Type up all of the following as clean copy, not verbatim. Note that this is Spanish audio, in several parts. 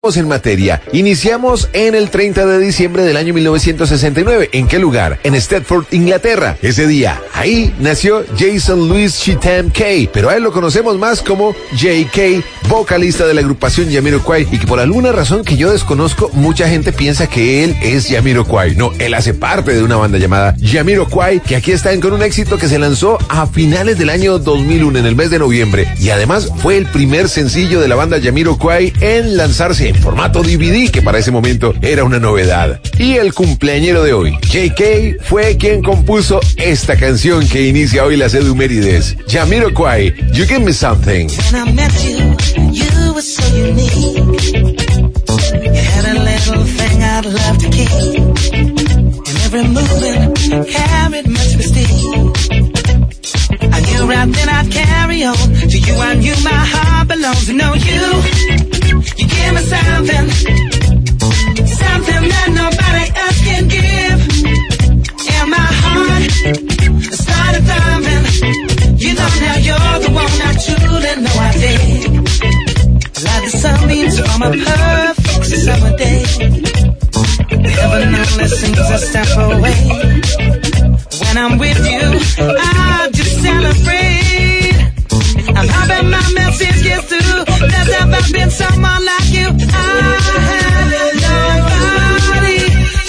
En materia, iniciamos en el 30 de diciembre del año 1969. ¿En qué lugar? En Stratford, Inglaterra. Ese día, ahí nació Jason Louis Cheatham Kay, pero a él lo conocemos más como J.K., vocalista de la agrupación Jamiroquai, y que por alguna razón que yo desconozco, mucha gente piensa que él es Jamiroquai. No, él hace parte de una banda llamada Jamiroquai, que aquí están con un éxito que se lanzó a finales del año 2001, en el mes de noviembre, y además fue el primer sencillo de la banda Jamiroquai en lanzarse en formato DVD, que para ese momento era una novedad. Y el cumpleañero de hoy, J.K., fue quien compuso esta canción que inicia hoy las Edumérides. Jamiroquai, You Give Me Something. When I met you, you were so unique. You had a little thing I'd love to keep. And every movement carried much mystique. I knew right then I'd carry on. To you I knew my heart belongs. To know you give me something, something that nobody else can give. And my heart started thumping. You know now you're the one I truly know I dig. Like the sunbeams from a perfect summer day. Heaven only seems a step away. When I'm with you, I just celebrate. I'm hoping my message gets through. There's never been someone like you. I had nobody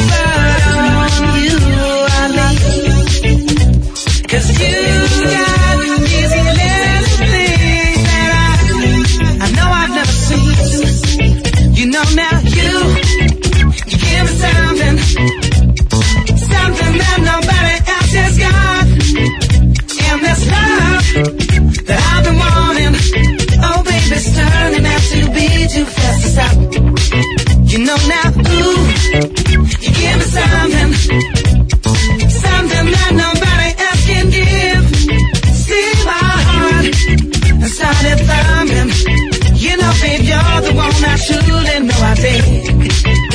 but on you I lean. 'Cause you got these little things that I know I've never seen. You know now you give me something, something that nobody else has got. And this love that I've been wanting, oh baby, it's turning out to be too fast to stop. You know now, ooh, you give me something, something that nobody else can give. See my heart and started thumbing. You know, babe, you're the one I truly know I dig.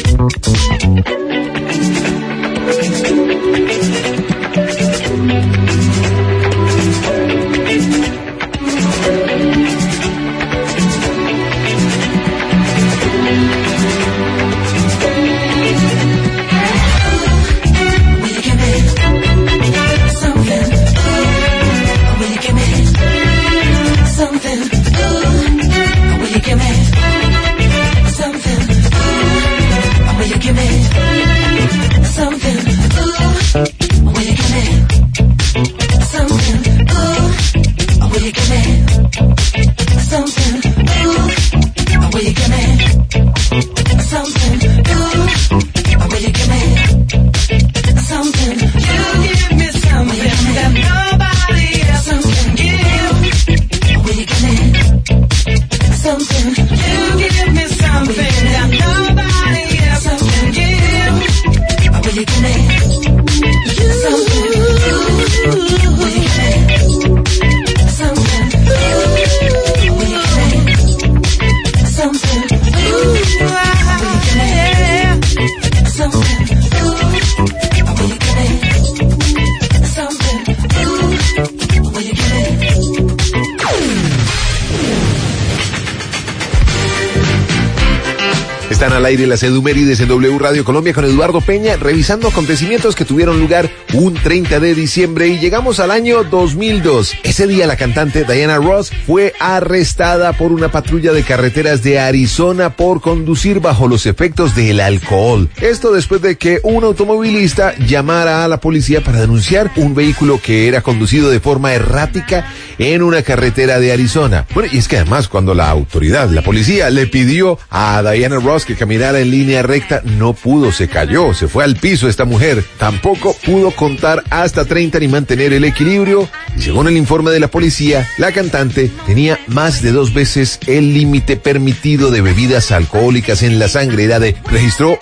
Están al aire las Edumérides en W Radio Colombia con Eduardo Peña, revisando acontecimientos que tuvieron lugar un 30 de diciembre y llegamos al año 2002. Ese día la cantante Diana Ross fue arrestada por una patrulla de carreteras de Arizona por conducir bajo los efectos del alcohol. Esto después de que un automovilista llamara a la policía para denunciar un vehículo que era conducido de forma errática en una carretera de Arizona. Bueno, y es que además cuando la policía le pidió a Diana Ross que caminara en línea recta, no pudo, se cayó, se fue al piso esta mujer. Tampoco pudo contar hasta 30 ni mantener el equilibrio. Y según el informe de la policía, la cantante tenía más de 2 veces el límite permitido de bebidas alcohólicas en la sangre. Registró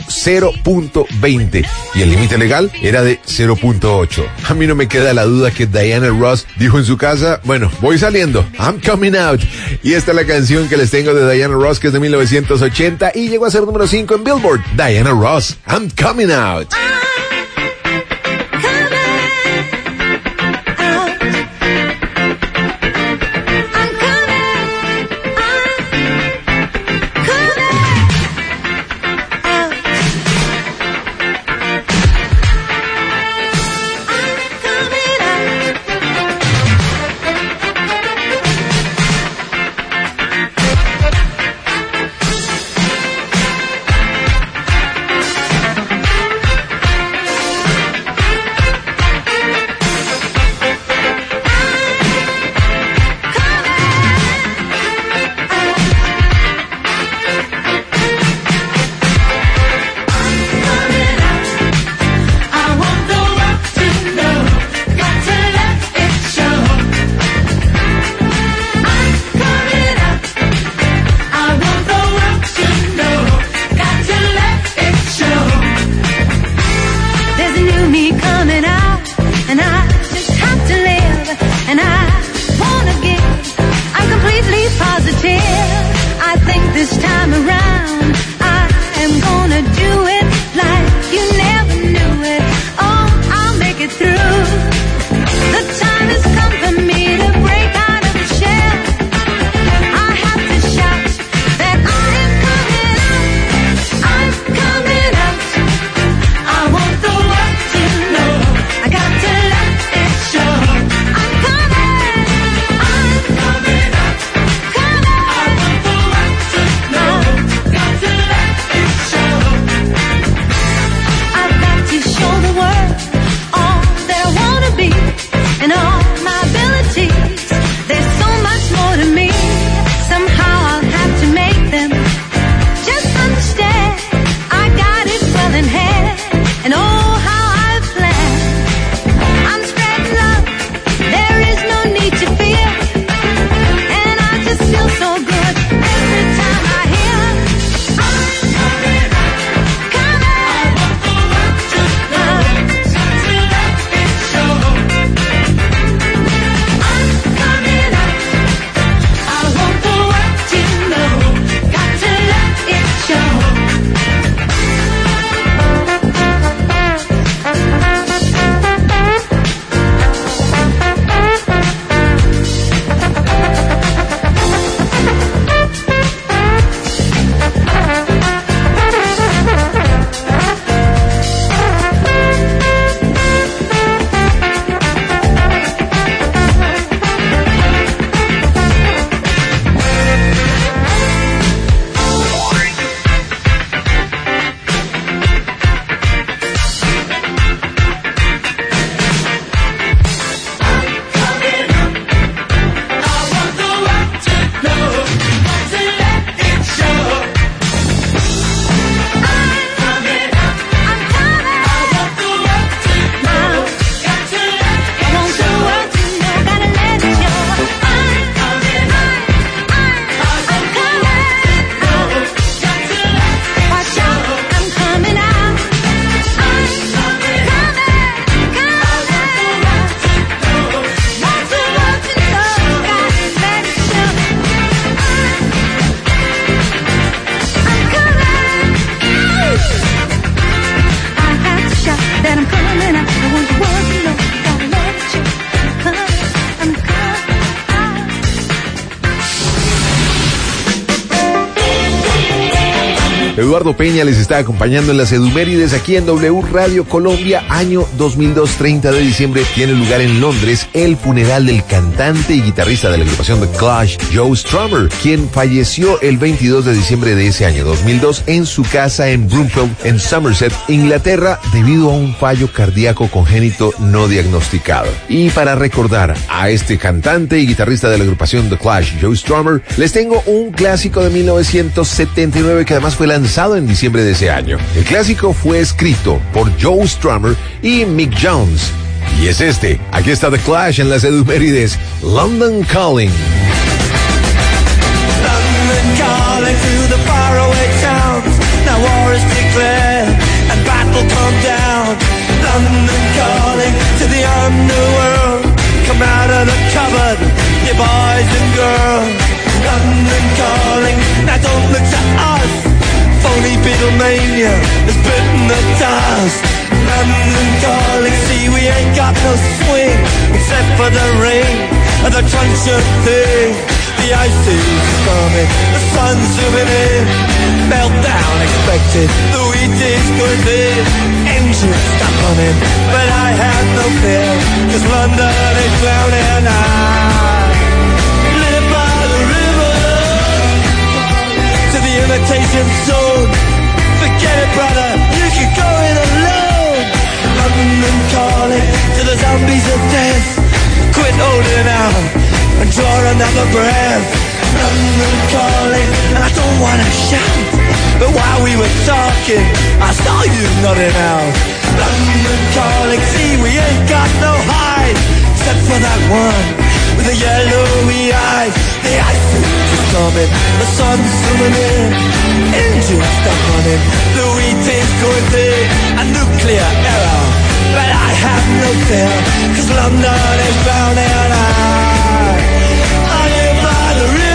0.20 y el límite legal era de 0.8. A mí no me queda la duda que Diana Ross dijo en su casa, bueno, voy saliendo, I'm coming out. Y esta es la canción que les tengo de Diana Ross, que es de 1980 y llegó a ser número 5 en Billboard. Diana Ross, I'm coming out. Eduardo Peña les está acompañando en las Edumérides aquí en W Radio Colombia, año 2002, 30 de diciembre. Tiene lugar en Londres el funeral del cantante y guitarrista de la agrupación The Clash, Joe Strummer, quien falleció el 22 de diciembre de ese año 2002 en su casa en Broomfield, en Somerset, Inglaterra, debido a un fallo cardíaco congénito no diagnosticado. Y para recordar a este cantante y guitarrista de la agrupación The Clash, Joe Strummer, les tengo un clásico de 1979 que además fue lanzado en diciembre de ese año. El clásico fue escrito por Joe Strummer y Mick Jones. Y es este. Aquí está The Clash en las Edumérides. London Calling. London calling through the faraway towns. Now war is declared and battle come down. London calling to the underworld. Come out of the cupboard, you boys and girls. London calling, now don't look to us. Phony Beatlemania has bitten the dust. London calling, see we ain't got no swing except for the rain and the truncheon thing. The ice is coming, the sun's zooming in. Meltdown expected, the wheat is going in. Engines stop running, but I have no fear, 'cause London is drowning and I live by the river to the imitation zone. Forget it, brother, you can go it alone. London calling to the zombies of death. Quit holding out and draw another breath. London calling, and I don't wanna shout, but while we were talking, I saw you nodding out. London calling, see we ain't got no hide, except for that one with the yellowy eyes. The ice is coming, the sun's zooming in, engines stop running, the wheat is going big, a nuclear error, but I have no fear, 'cause London is drowning and I live by the river.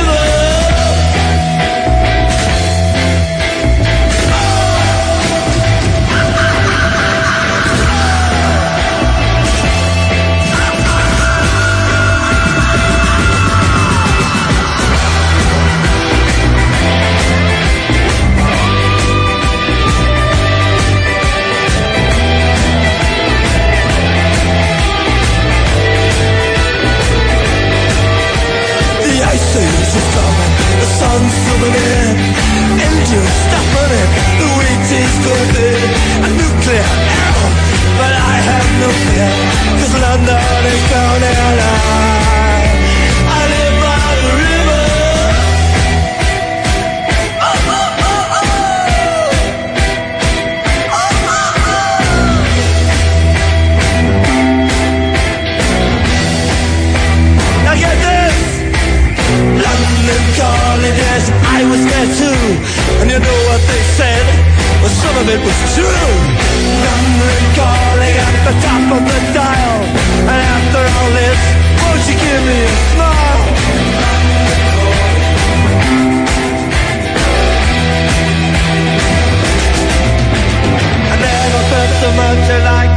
The sun's zooming in, engines stop running, the wheat is going in, a nuclear error, but I have no fear, 'cause London is drowning and I live by the river. Oh, oh, oh, oh. Oh, oh, oh. Now get this. London calling, yes, I was there too. And you know what they said? Well, some of it was true. London calling at the top of the dial. And after all this, won't you give me a smile? I never felt so much alike.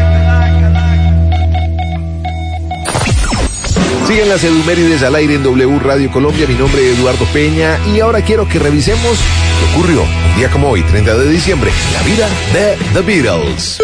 Siguen las Edumérides al aire en W Radio Colombia. Mi nombre es Eduardo Peña y ahora quiero que revisemos lo que ocurrió un día como hoy, 30 de diciembre, en la vida de The Beatles.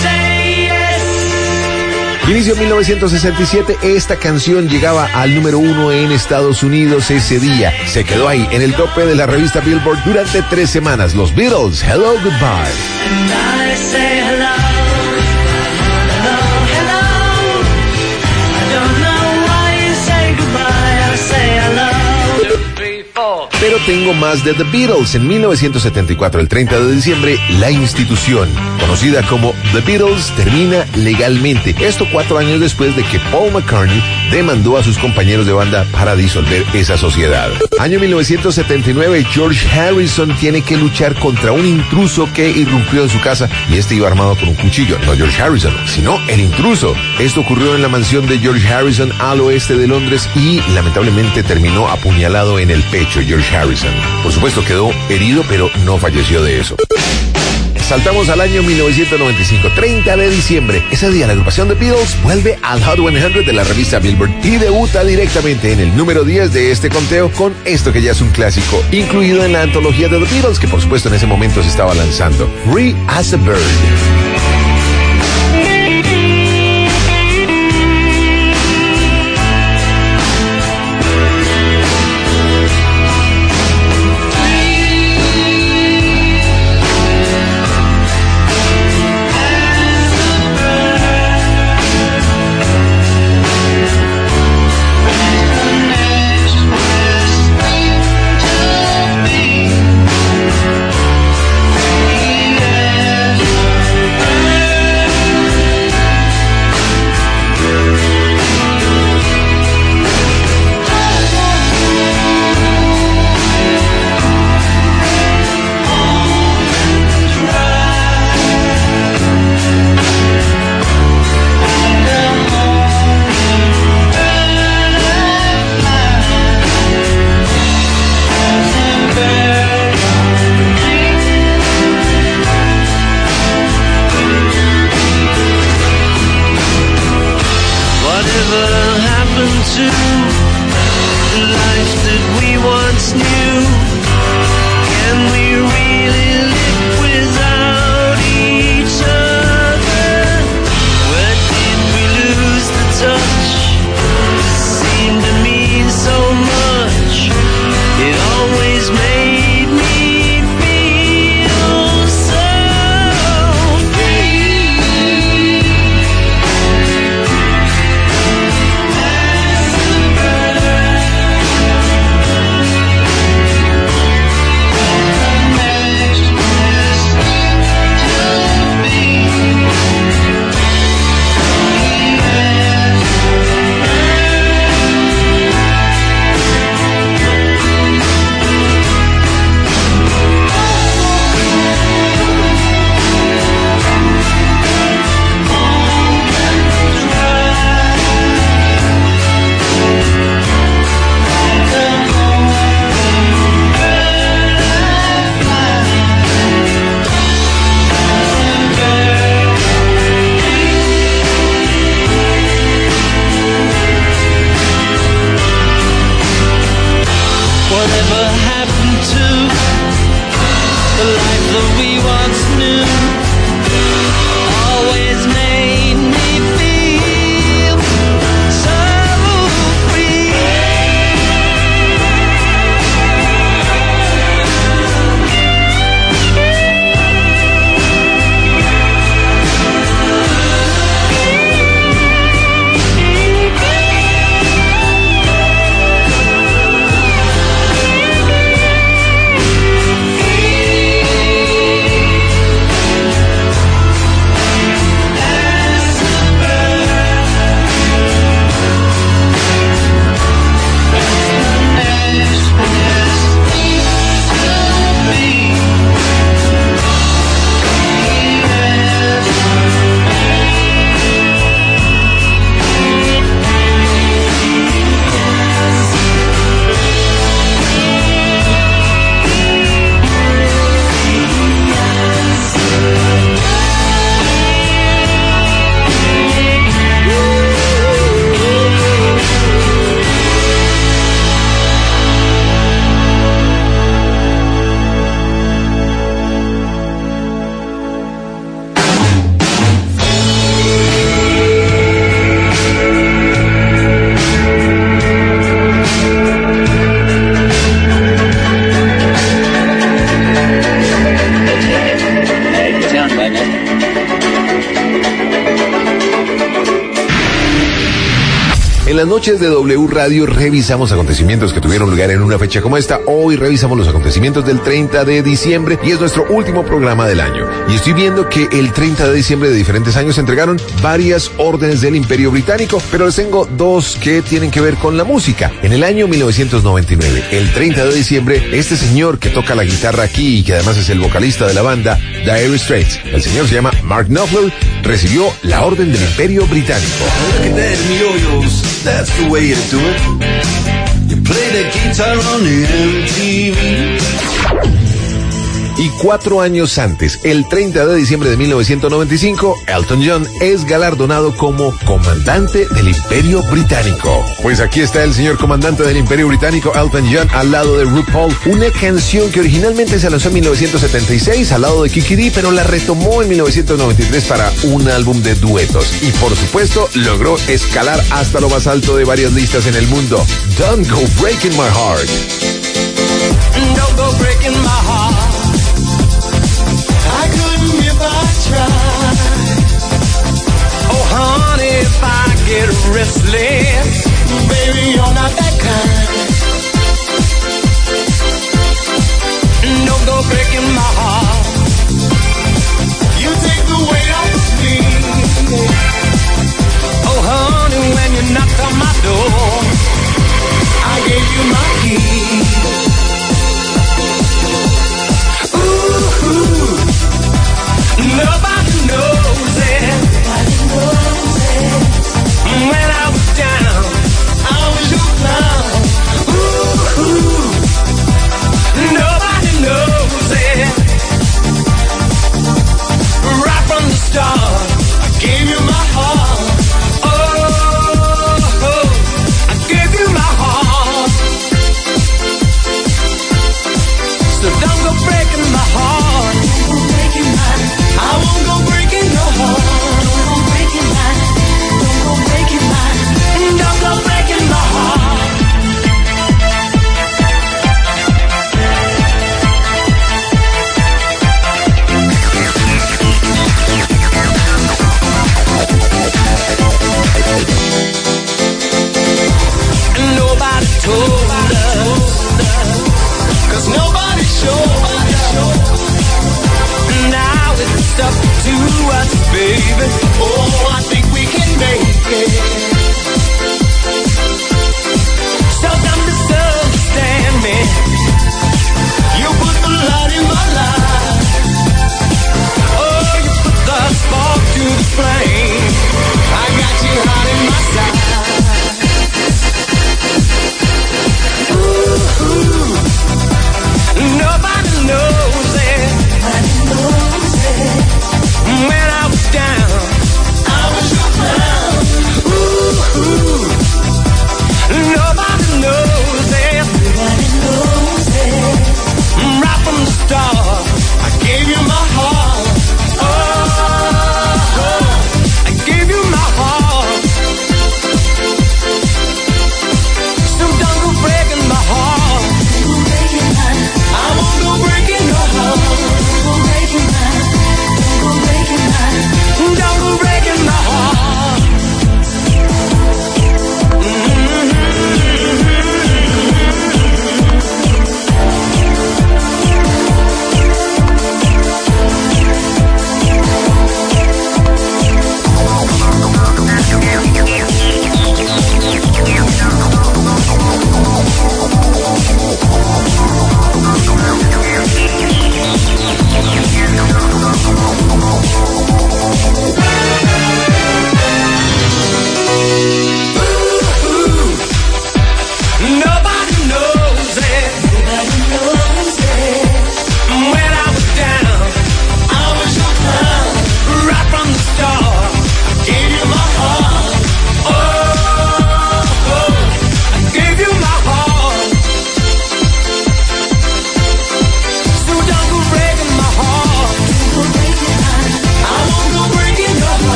Inicio 1967, esta canción llegaba al número 1 en Estados Unidos ese día. Se quedó ahí en el tope de la revista Billboard durante 3 semanas. Los Beatles, Hello, Goodbye. And I say hello, hello, hello. I don't know why you say goodbye, I say hello. 2, 3, 4. Pero tengo más de The Beatles. En 1974, el 30 de diciembre, la institución, conocida como The Beatles, termina legalmente. Esto 4 años después de que Paul McCartney demandó a sus compañeros de banda para disolver esa sociedad. Año 1979, George Harrison tiene que luchar contra un intruso que irrumpió en su casa y este iba armado con un cuchillo. No George Harrison, sino el intruso. Esto ocurrió en la mansión de George Harrison al oeste de Londres y lamentablemente terminó apuñalado en el pecho George Harrison. Por supuesto quedó herido, pero no falleció de eso. saltamos al año 1995, 30 de diciembre. Ese día la agrupación The Beatles vuelve al Hot 100 de la revista Billboard y debuta directamente en el número 10 de este conteo con esto que ya es un clásico, incluido en la antología de The Beatles, que por supuesto en ese momento se estaba lanzando, Free as a Bird. En las noches de W Radio revisamos acontecimientos que tuvieron lugar en una fecha como esta. Hoy revisamos los acontecimientos del 30 de diciembre y es nuestro último programa del año. Y estoy viendo que el 30 de diciembre de diferentes años se entregaron varias órdenes del Imperio Británico, pero les tengo dos que tienen que ver con la música. En el año 1999, el 30 de diciembre, este señor que toca la guitarra aquí y que además es el vocalista de la banda, Dire Straits, el señor se llama Mark Knopfler, recibió la orden del Imperio Británico. Look at that, yo-yos, that's the way to do it. You play the guitar on the MTV. Y 4 años antes, el 30 de diciembre de 1995, Elton John es galardonado como comandante del Imperio Británico. Pues aquí está el señor comandante del Imperio Británico, Elton John, al lado de RuPaul, una canción que originalmente se lanzó en 1976 al lado de Kiki Dee, pero la retomó en 1993 para un álbum de duetos. Y por supuesto, logró escalar hasta lo más alto de varias listas en el mundo. Don't Go Breaking My Heart. Don't go breaking my heart. I couldn't if I tried. Oh, honey, if I get restless, baby, you're not that kind. Don't go breaking my heart. You take the weight off of me. Oh, honey, when you knocked on my door, I gave you my key.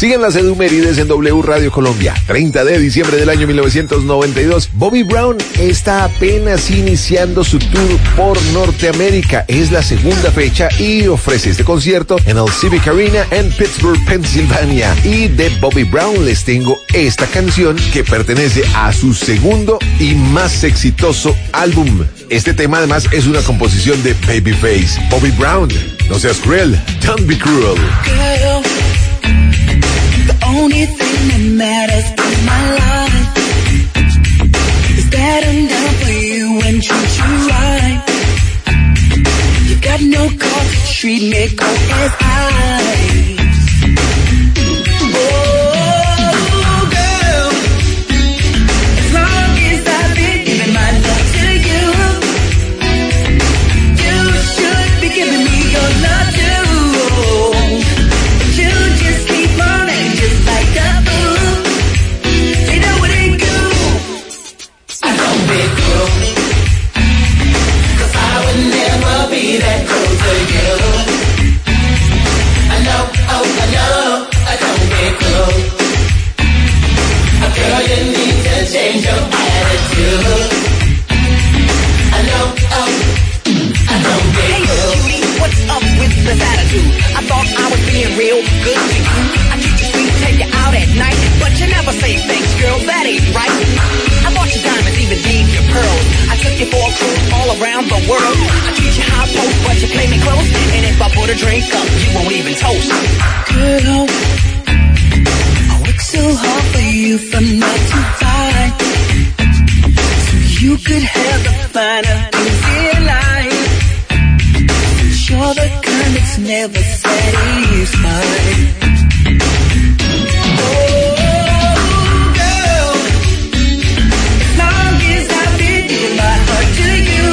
Siguen las Edumérides en W Radio Colombia. 30 de diciembre del año 1992. Bobby Brown está apenas iniciando su tour por Norteamérica. Es la segunda fecha y ofrece este concierto en el Civic Arena en Pittsburgh, Pensilvania. Y de Bobby Brown les tengo esta canción que pertenece a su segundo y más exitoso álbum. Este tema además es una composición de Babyface. Bobby Brown, no seas cruel, don't be cruel. Girl, the only thing that matters in my life is that I'm down for you and treat you right. You got no cause to treat me cold as ice. Oh, girl, as long as I've been giving my love to you, you should be giving me your love too. But you just keep on acting just like a fool. You know it ain't cool. I don't be cruel, 'cause I would never be that cruel to you. I know, oh, I know, I don't be cruel. Girl, you need to change your attitude. I know, oh, I don't be cruel. Hey, cutie, what's up with this attitude? I thought I was being real good to you. I treat you sweet, take you out at night, but you never say thanks, girl, that ain't right. I bought you diamonds, even gave you pearls. I took you for a cruise all around the world. I treat you high post, but you play me close. And if I put a drink up, you won't even toast. Girl, I work so hard for you from 9 to 5, so you could have the finer things in life. You're the kind that's never satisfied. Oh, girl, as long as I've been giving my heart to you,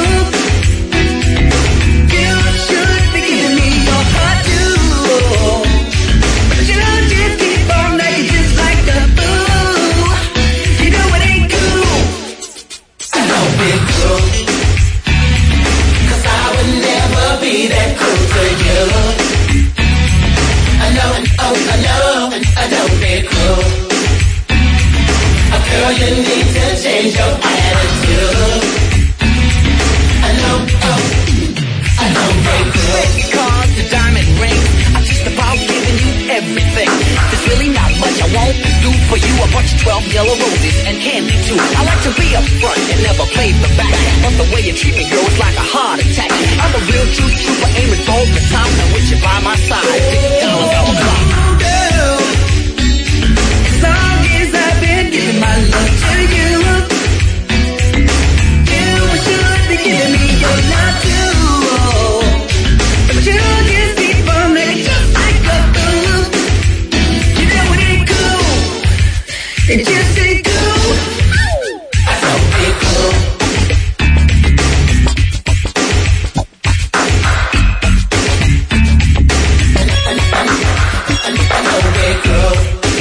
you should be giving me your heart too. But you just keep on acting just like a fool. You know it ain't cool. I don't be cruel, 'cause I would never be that cruel to you. I know, oh, I know, I don't be cruel. Girl, you need to change your attitude. I know, oh, I don't be cruel. Red cards, the diamond rings, I'm just about giving you everything. There's really not much I won't do for you. I bought you 12 yellow roses and candy too. I like to be up front and never play the back, but the way you treat me, girl, it's like a heart attack. I'm a real true trooper, aiming for the top, and with you by my side, $50 double clock. Girl, as long as I've been giving my love to you, you should be giving me your love too. But you just keep on acting just like a fool. You know it ain't cool. It just ain't cool. I don't be cool. I don't be cool.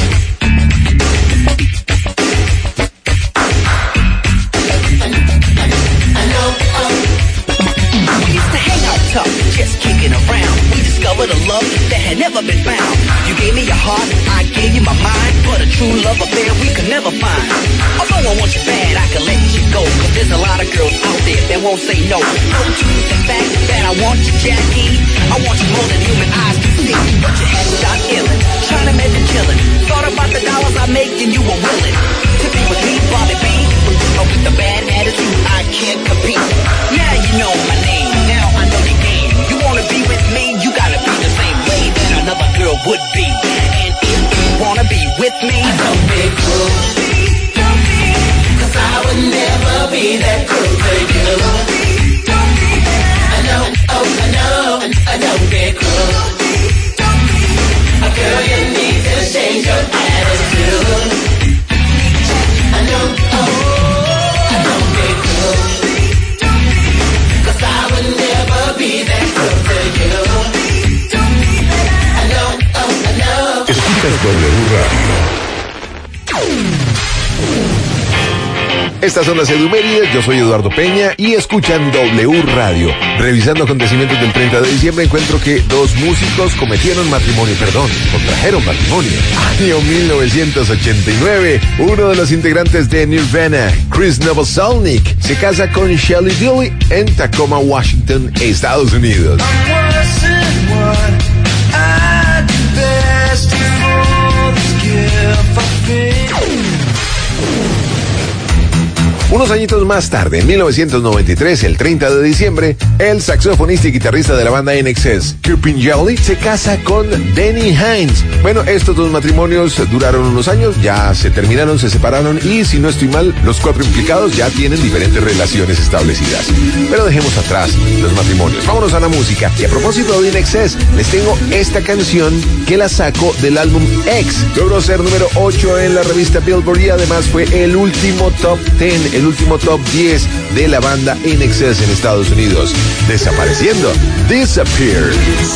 I know, we used to hang out tough, just kicking around. We discovered a love that had never been found. You gave me your heart, I gave you my mind, but a true love affair we could never find. Although I want you bad, I can let you go, 'cause there's a lot of girls out there that won't say no. No to the fact that I want you, Jackie. I want you more than human eyes can see. But your head got illin', trying to make a killin'. Thought about the dollars I make and you were willing to be with me, Bobby B. But with the bad attitude, I can't compete. Now you know my name, now I know the game. You wanna be with me, you gotta be the same way that another girl would be. And if you wanna be with me, don't be cruel. Don't be, 'cause I would never be that cruel to you. Don't be, I know, oh, I know, I don't be cruel. Girl, you need to change your attitude. I know, oh, I don't be cruel, 'cause I would never be that cruel to you. I know, oh, I know. Escuchas W Radio. Estas son las Edumérides, yo soy Eduardo Peña y escuchan W Radio. Revisando acontecimientos del 30 de diciembre encuentro que dos músicos contrajeron matrimonio. Año 1989, uno de los integrantes de Nirvana, Chris Novoselic, se casa con Shelley Dilley en Tacoma, Washington, Estados Unidos. Unos añitos más tarde, en 1993, el 30 de diciembre, el saxofonista y guitarrista de la banda INXS, Kirpin Jelly, se casa con Denny Hines. Bueno, estos dos matrimonios duraron unos años, ya se terminaron, se separaron y, si no estoy mal, los cuatro implicados ya tienen diferentes relaciones establecidas. Pero dejemos atrás los matrimonios. Vámonos a la música. Y a propósito de INXS, les tengo esta canción que la saco del álbum X. Logró ser número 8 en la revista Billboard y además fue el último top 10, el último top 10 de la banda INXS en Estados Unidos. Desapareciendo. Disappear.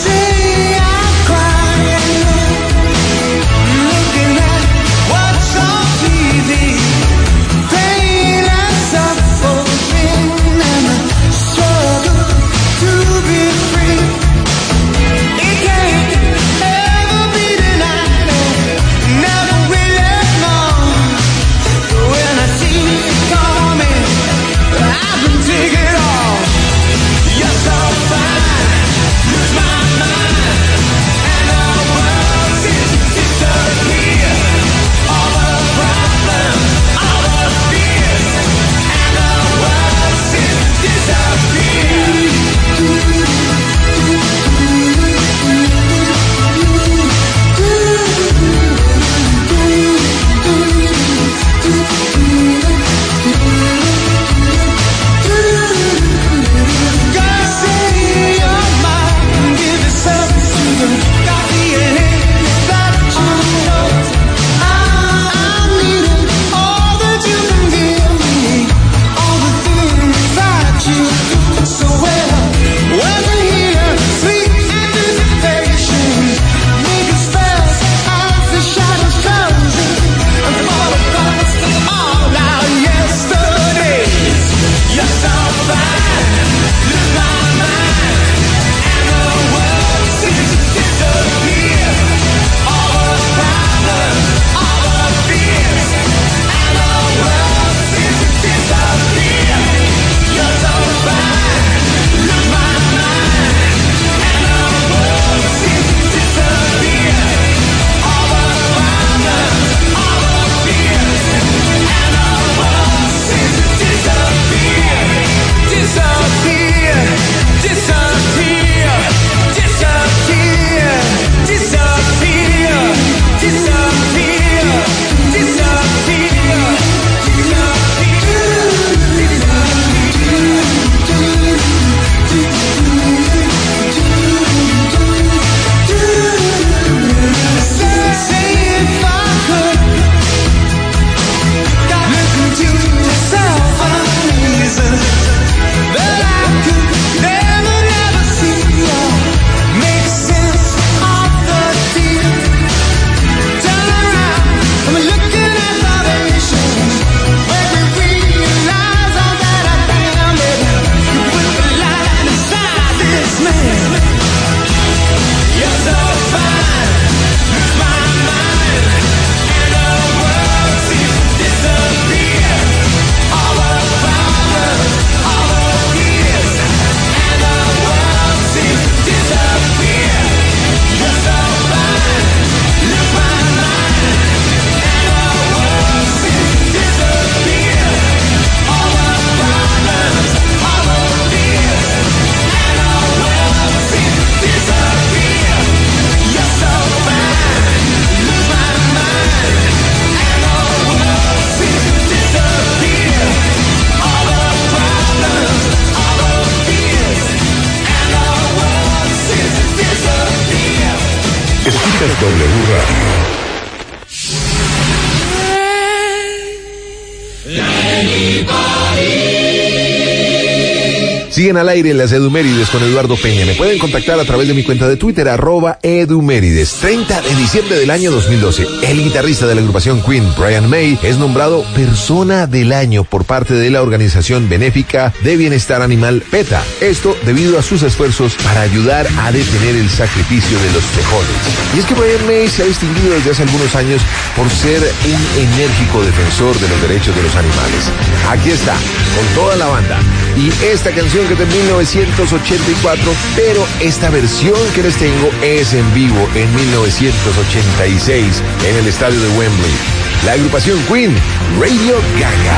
Escuchas W Radio. Si Siguen al aire en las Edumérides con Eduardo Peña. Me pueden contactar a través de mi cuenta de Twitter, @Edumérides. 30 de diciembre del año 2012. El guitarrista de la agrupación Queen, Brian May, es nombrado Persona del Año por parte de la organización benéfica de bienestar animal PETA. Esto debido a sus esfuerzos para ayudar a detener el sacrificio de los tejones. Y es que Brian May se ha distinguido desde hace algunos años por ser un enérgico defensor de los derechos de los animales. Aquí está, con toda la banda. Y esta canción que es de 1984, pero esta versión que les tengo es en vivo en 1986 en el estadio de Wembley. La agrupación Queen, Radio Gaga.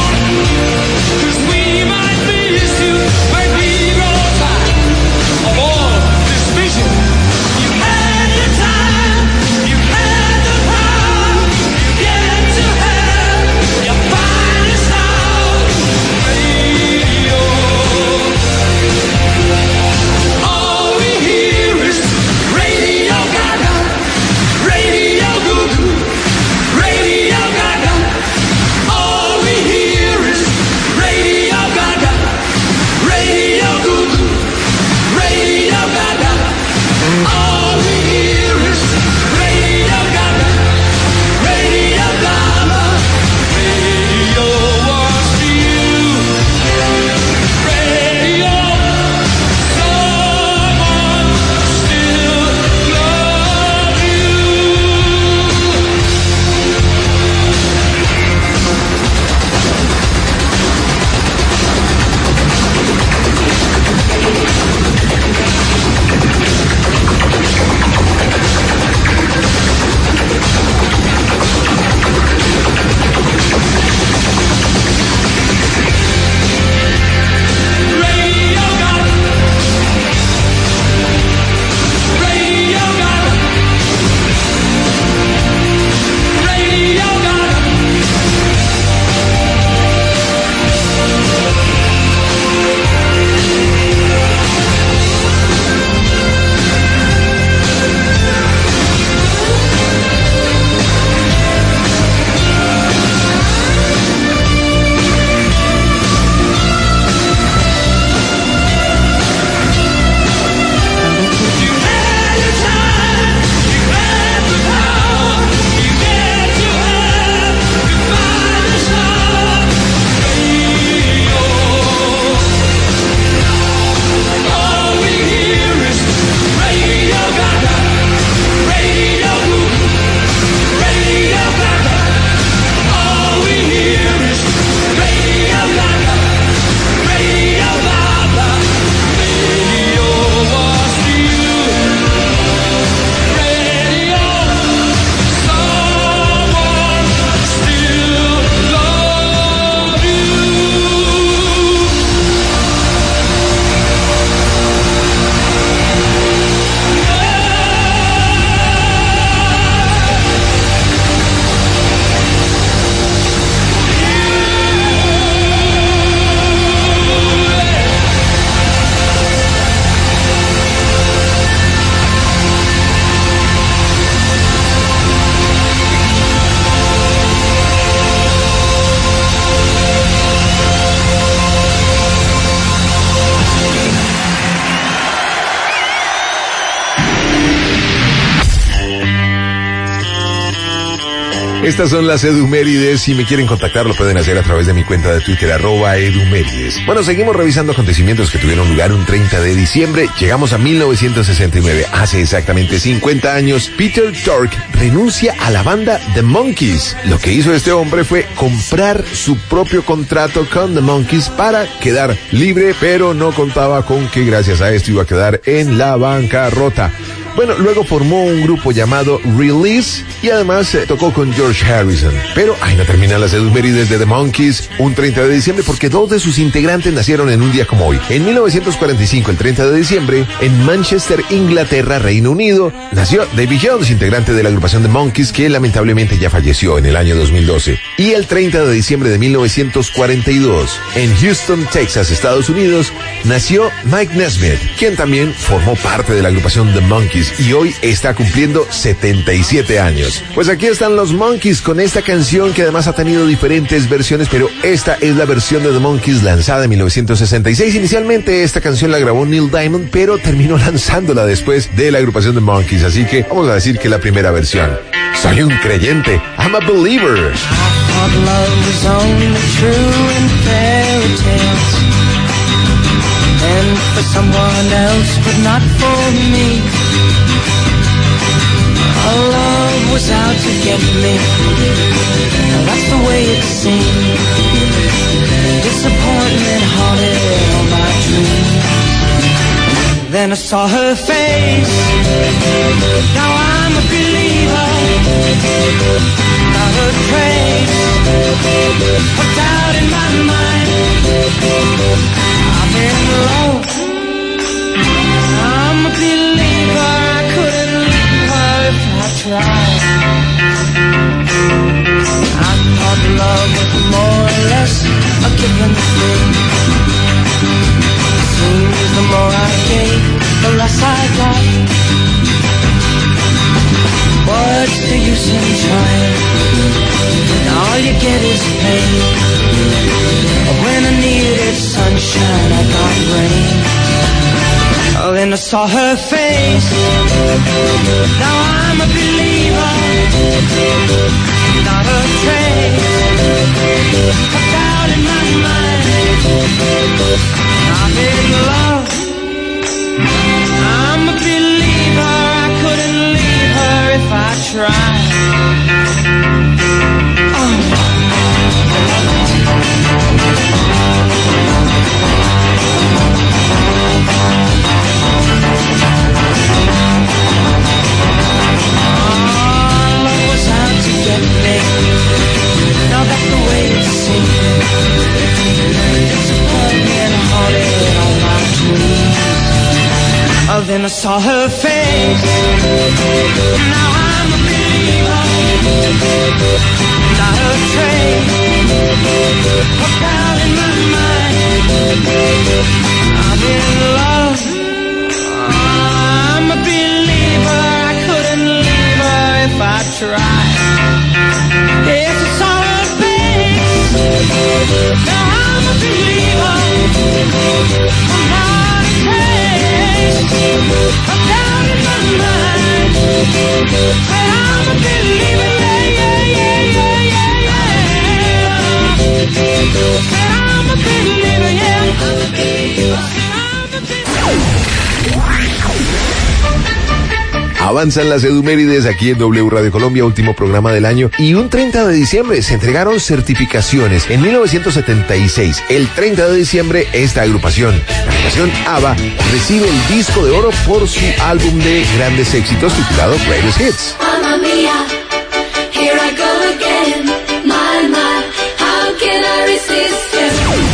Oh Estas son las Edumérides. Si me quieren contactar, lo pueden hacer a través de mi cuenta de Twitter, @Edumérides. Bueno, seguimos revisando acontecimientos que tuvieron lugar un 30 de diciembre. Llegamos a 1969. Hace exactamente 50 años, Peter Tork renuncia a la banda The Monkees. Lo que hizo este hombre fue comprar su propio contrato con The Monkees para quedar libre, pero no contaba con que gracias a esto iba a quedar en la bancarrota. Bueno, luego formó un grupo llamado Release y además tocó con George Harrison. Pero ahí no terminan las efemérides de The Monkees un 30 de diciembre porque dos de sus integrantes nacieron en un día como hoy. En 1945, el 30 de diciembre, en Manchester, Inglaterra, Reino Unido, nació Davy Jones, integrante de la agrupación The Monkees, que lamentablemente ya falleció en el año 2012. Y el 30 de diciembre de 1942, en Houston, Texas, Estados Unidos, nació Mike Nesmith, quien también formó parte de la agrupación The Monkees y hoy está cumpliendo 77 años. Pues aquí están los Monkees con esta canción que además ha tenido diferentes versiones, pero esta es la versión de The Monkees lanzada en 1966. Inicialmente esta canción la grabó Neil Diamond, pero terminó lanzándola después de la agrupación The Monkees, así que vamos a decir que la primera versión. Soy un creyente, I'm a believer. And for someone else, but not for me. Our love was out to get me. That's the way it seemed. Disappointment haunted all my dreams. Then I saw her face. Now I'm a believer. Not a trace of doubt in my mind. I'm in love. I'm a believer. I couldn't leave her if I tried. I thought love was more or less a given thing. Seems the more I gave, the less I got. What's the use in trying? All you get is pain. When I needed sunshine, I got rain. Oh, then I saw her face. Now I'm a believer. Not a trace of doubt in my mind. I'm in love. I'm a believer. I couldn't leave her if I tried. Now that's the way it seemed. Disappointment haunted all my dreams. Oh, then I saw her face. Now I'm a believer. Not a trace of doubt in my mind. I'm in love. I'm a believer. I couldn't leave her if I tried. Yes, I saw her face. Now I'm a believer. I'm not a trace of doubt in my mind. But I'm a believer, yeah, yeah, yeah, yeah, yeah, yeah. But I'm a believer, yeah. I'm a believer. Avanzan las Edumérides aquí en W Radio Colombia, último programa del año. Y un 30 de diciembre se entregaron certificaciones. En 1976, el 30 de diciembre, esta agrupación, la agrupación ABBA, recibe el disco de oro por su álbum de grandes éxitos titulado Greatest Hits. Mamma mia, here I go again. My, how can I resist you?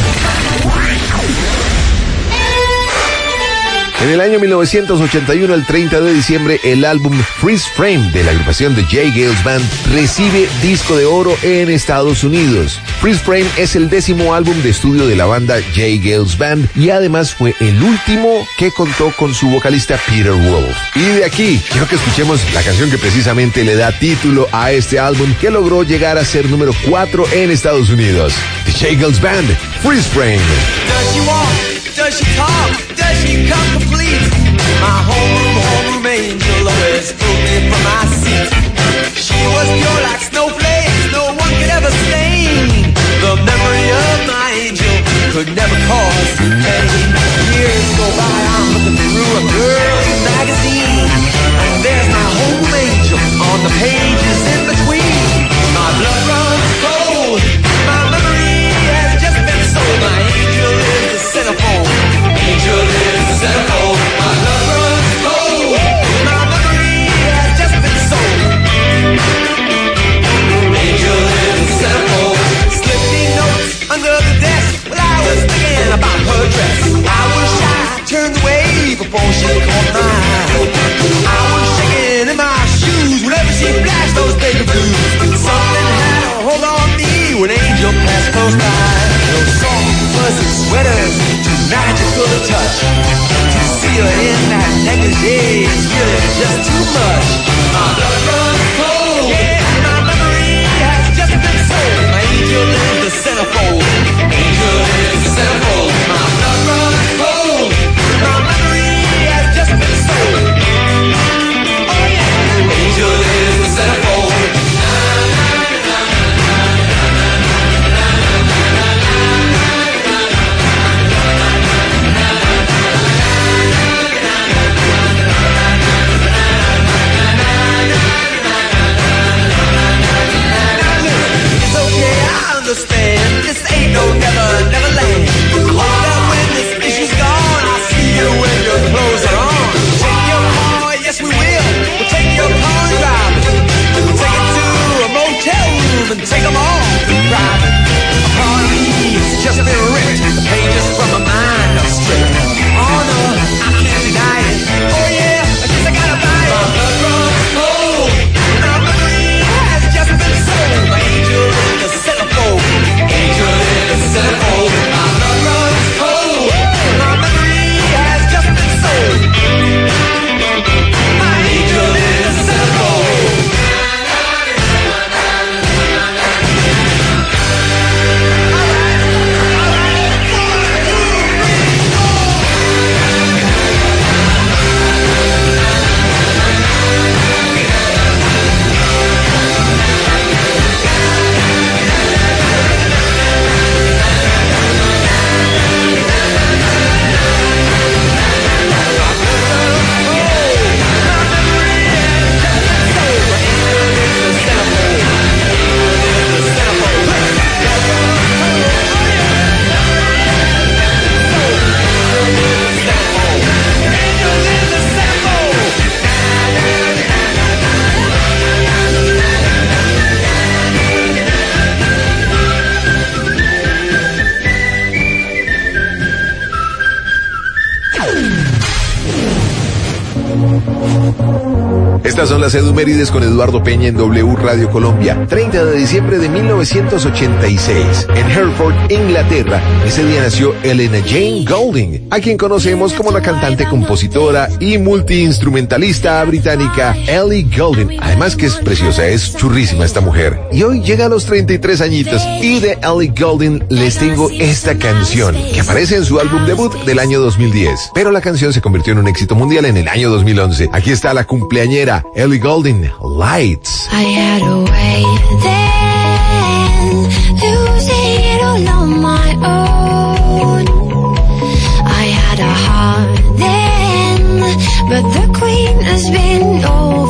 En el año 1981, el 30 de diciembre, el álbum Freeze Frame de la agrupación de J. Geils Band recibe disco de oro en Estados Unidos. Freeze Frame es el 10º álbum de estudio de la banda J. Geils Band y además fue el último que contó con su vocalista Peter Wolf. Y de aquí, quiero que escuchemos la canción que precisamente le da título a este álbum que logró llegar a ser número 4 en Estados Unidos. The J. Geils Band, Freeze Frame. Does she walk? Does she talk? Does she come complete? My homeroom angel always pulled me from my seat. She was pure like snowflake, microphone, she caught my eye. I was shaking in my shoes whenever she flashed those baby blues. Something had a hold on me when Angel passed close by. Those soft, fuzzy sweaters, too magical to touch. To see her in that negligee is really just too much. My blood runs cold, yeah, my memory has just been sold. My angel is the centerfold. Angel is the centerfold. My blood runs cold, my memory has just been sold. Oh yeah, angel is the centerfold. Understand, this ain't no never land. I hope that when this issue's gone, I'll see you when your clothes are on. Take your car, yes we will. We'll take your car and drive it. We'll take it to a motel room and take them all to private. A part of me has just been ripped. The pages from my mind are stripped. Oh no, I can't deny it. Oh yeah, I guess I gotta buy it. My blood runs cold. My memory has just been sold. My angel is the centerfold. Angel is the centerfold. My blood runs cold. My memory has just been sold. My angel is the centerfold. Estas son las Edumérides con Eduardo Peña en W Radio Colombia. 30 de diciembre de 1986. En Hereford, Inglaterra, ese día nació Elena Jane Goulding, a quien conocemos como la cantante, compositora y multiinstrumentalista británica Ellie Goulding. Además que es preciosa, es churrísima esta mujer. Y hoy llega a los 33 añitos. Y de Ellie Goulding les tengo esta canción, que aparece en su álbum debut del año 2010. Pero la canción se convirtió en un éxito mundial en el año 2011. Aquí está la cumpleañera Ellie Goulding, Lights. I had a way then, losing it all on my own. I had a heart then, but the queen has been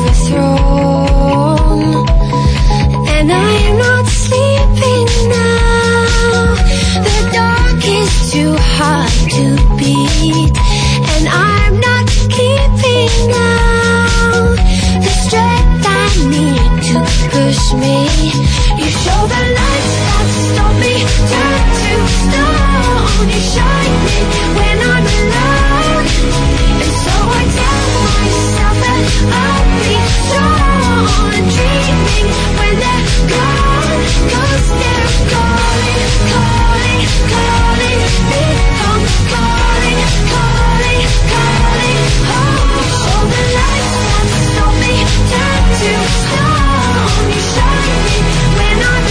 overthrown. And I am not sleeping now, the dark is too hard to beat. And I'm not keeping now the strength I need to push me. You show the lights that stop me, turn to stone. You shine me when I'm alone, and so I tell myself that I'll be strong. Dreaming when they're gone, 'cause they're calling, calling, calling me home, calling, calling, calling home. You show the lights that stop me, turn to stone. You shine me when I'm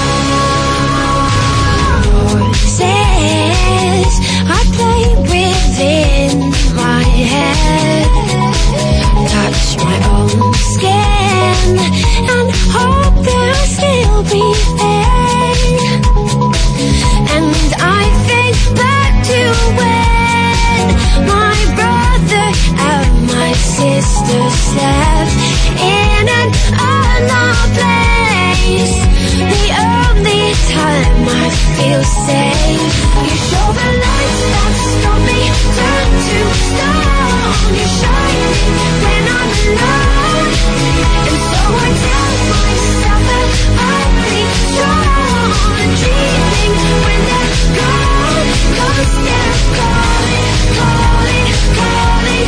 alone. Voices I play within my head, touch my own skin and hope that I'll still be there. And I think back to when my brother and my sister slept in an unknown place. The only time I feel safe. You show the lights that stop me, turn to stone. You shine me when I'm alone, and so I tell myself that I'll be strong. Dreaming when they're gone, 'cause they're calling, calling, calling.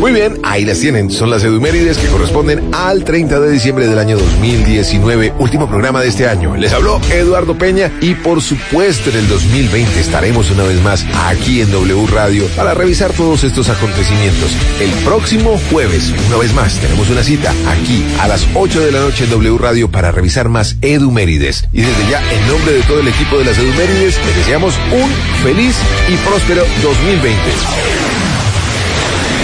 Muy bien, ahí las tienen. Son las edumérides que corresponden al 30 de diciembre del año 2019, último programa de este año. Les habló Eduardo Peña y por supuesto en el 2020 estaremos una vez más aquí en W Radio para revisar todos estos acontecimientos. El próximo jueves, una vez más, tenemos una cita aquí a las 8 de la noche en W Radio para revisar más edumérides. Y desde ya, en nombre de todo el equipo de las edumérides, les deseamos un feliz y próspero 2020.